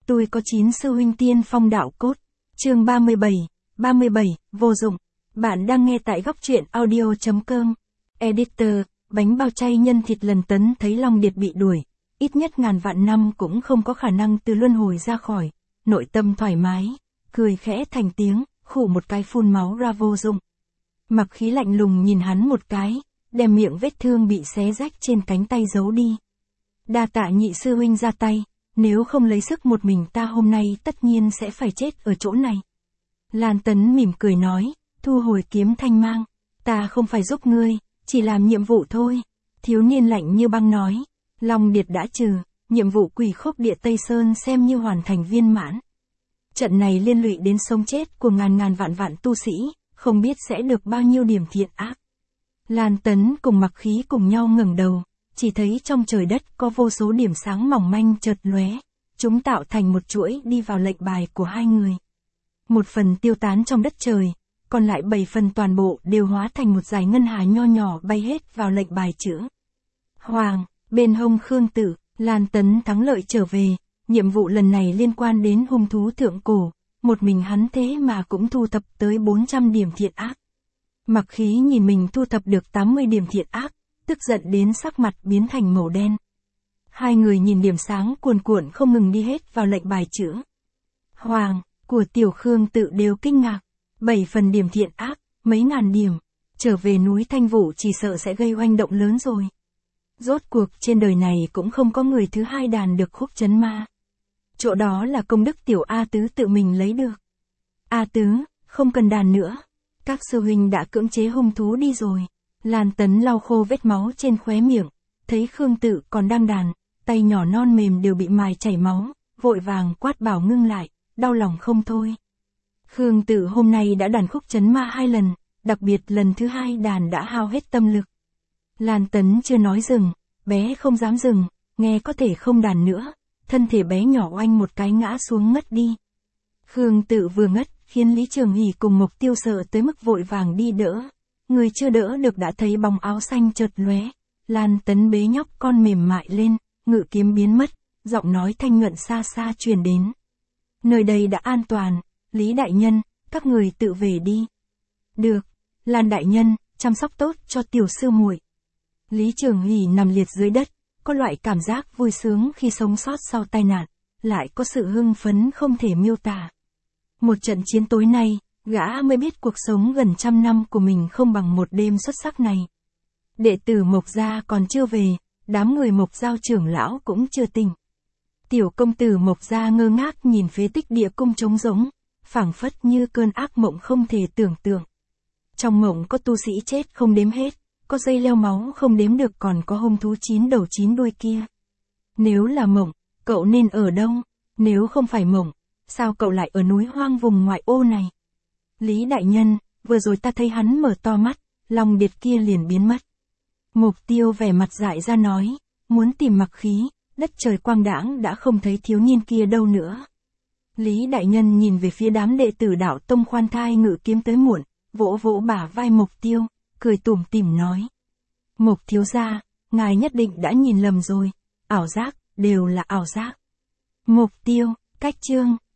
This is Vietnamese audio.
Tôi có 9 sư huynh tiên phong đạo cốt. Chương 37, vô dụng. Bạn đang nghe tại góc truyện audio.com. Editor, bánh bao chay nhân thịt lần tấn thấy Long Điệt bị đuổi, ít nhất ngàn vạn năm cũng không có khả năng từ luân hồi ra khỏi, nội tâm thoải mái, cười khẽ thành tiếng, khụ một cái phun máu ra vô dụng. Mặc Khí lạnh lùng nhìn hắn một cái, đem miệng vết thương bị xé rách trên cánh tay giấu đi. Đa tạ nhị sư huynh ra tay, nếu không lấy sức một mình ta hôm nay tất nhiên sẽ phải chết ở chỗ này. Lan Tấn mỉm cười nói, thu hồi kiếm thanh mang, ta không phải giúp ngươi, chỉ làm nhiệm vụ thôi. Thiếu niên lạnh như băng nói, Long Điệt đã trừ, nhiệm vụ Quỷ Khốc Địa Tây Sơn xem như hoàn thành viên mãn. Trận này liên lụy đến sống chết của ngàn vạn tu sĩ, không biết sẽ được bao nhiêu điểm thiện ác. Lan Tấn cùng Mặc Khí cùng nhau ngẩng đầu, chỉ thấy trong trời đất có vô số điểm sáng mỏng manh chợt lóe, chúng tạo thành một chuỗi đi vào lệnh bài của hai người. Một phần tiêu tán trong đất trời, còn lại 7 phần toàn bộ đều hóa thành một dải ngân hà nho nhỏ bay hết vào lệnh bài chữ Hoàng. Bên hông Khương Tử, Lan Tấn thắng lợi trở về, nhiệm vụ lần này liên quan đến hung thú thượng cổ, một mình hắn thế mà cũng thu thập tới 400 điểm thiện ác. Mặc Khí nhìn mình thu thập được 80 điểm thiện ác, tức giận đến sắc mặt biến thành màu đen. Hai người nhìn điểm sáng cuồn cuộn không ngừng đi hết vào lệnh bài chữ Hoàng của tiểu Khương Tự đều kinh ngạc, 7 phần điểm thiện ác, mấy ngàn điểm, trở về núi Thanh Vũ chỉ sợ sẽ gây oanh động lớn rồi. Rốt cuộc trên đời này cũng không có người thứ hai đàn được khúc trấn ma. Chỗ đó là công đức tiểu A Tứ tự mình lấy được. A Tứ, không cần đàn nữa. Các sư huynh đã cưỡng chế hung thú đi rồi. Lan Tấn lau khô vết máu trên khóe miệng, thấy Khương Tự còn đang đàn, tay nhỏ non mềm đều bị mài chảy máu, vội vàng quát bảo ngưng lại, đau lòng không thôi. Khương Tự hôm nay đã đàn khúc trấn ma 2 lần, đặc biệt lần thứ 2 đàn đã hao hết tâm lực. Lan Tấn chưa nói dừng, bé không dám dừng, nghe có thể không đàn nữa, thân thể bé nhỏ oanh một cái ngã xuống ngất đi. Khương Tự vừa ngất, khiến Lý Trường Hỷ cùng Mộc Tiêu sợ tới mức vội vàng đi đỡ. Người chưa đỡ được đã thấy bóng áo xanh chợt lóe, Lan Tấn bế nhóc con mềm mại lên, ngự kiếm biến mất, giọng nói thanh nhuận xa xa truyền đến. Nơi đây đã an toàn, Lý đại nhân, các người tự về đi. Được, Lan đại nhân, chăm sóc tốt cho tiểu sư muội. Lý Trường Hỷ nằm liệt dưới đất, có loại cảm giác vui sướng khi sống sót sau tai nạn, lại có sự hưng phấn không thể miêu tả. Một trận chiến tối nay, gã mới biết cuộc sống gần 100 năm của mình không bằng một đêm xuất sắc này. Đệ tử Mộc gia còn chưa về, đám người Mộc Giao trưởng lão cũng chưa tỉnh. Tiểu công tử Mộc gia ngơ ngác nhìn phế tích địa cung trống rỗng, phảng phất như cơn ác mộng không thể tưởng tượng. Trong mộng có tu sĩ chết không đếm hết, có dây leo máu không đếm được, còn có hung thú 9 đầu 9 đuôi kia. Nếu là mộng, cậu nên ở đâu? Nếu không phải mộng, sao cậu lại ở núi hoang vùng ngoại ô này? Lý đại nhân, vừa rồi ta thấy hắn mở to mắt, Long Điệt kia liền biến mất. Mục Tiêu vẻ mặt dại ra nói, muốn tìm Mặc Khí, đất trời quang đãng đã không thấy thiếu niên kia đâu nữa. Lý đại nhân nhìn về phía đám đệ tử đạo tông khoan thai ngự kiếm tới muộn, vỗ vỗ bả vai Mục Tiêu, cười tủm tỉm nói. Mục thiếu gia, ngài nhất định đã nhìn lầm rồi, ảo giác, đều là ảo giác. Mục Tiêu, cách chương.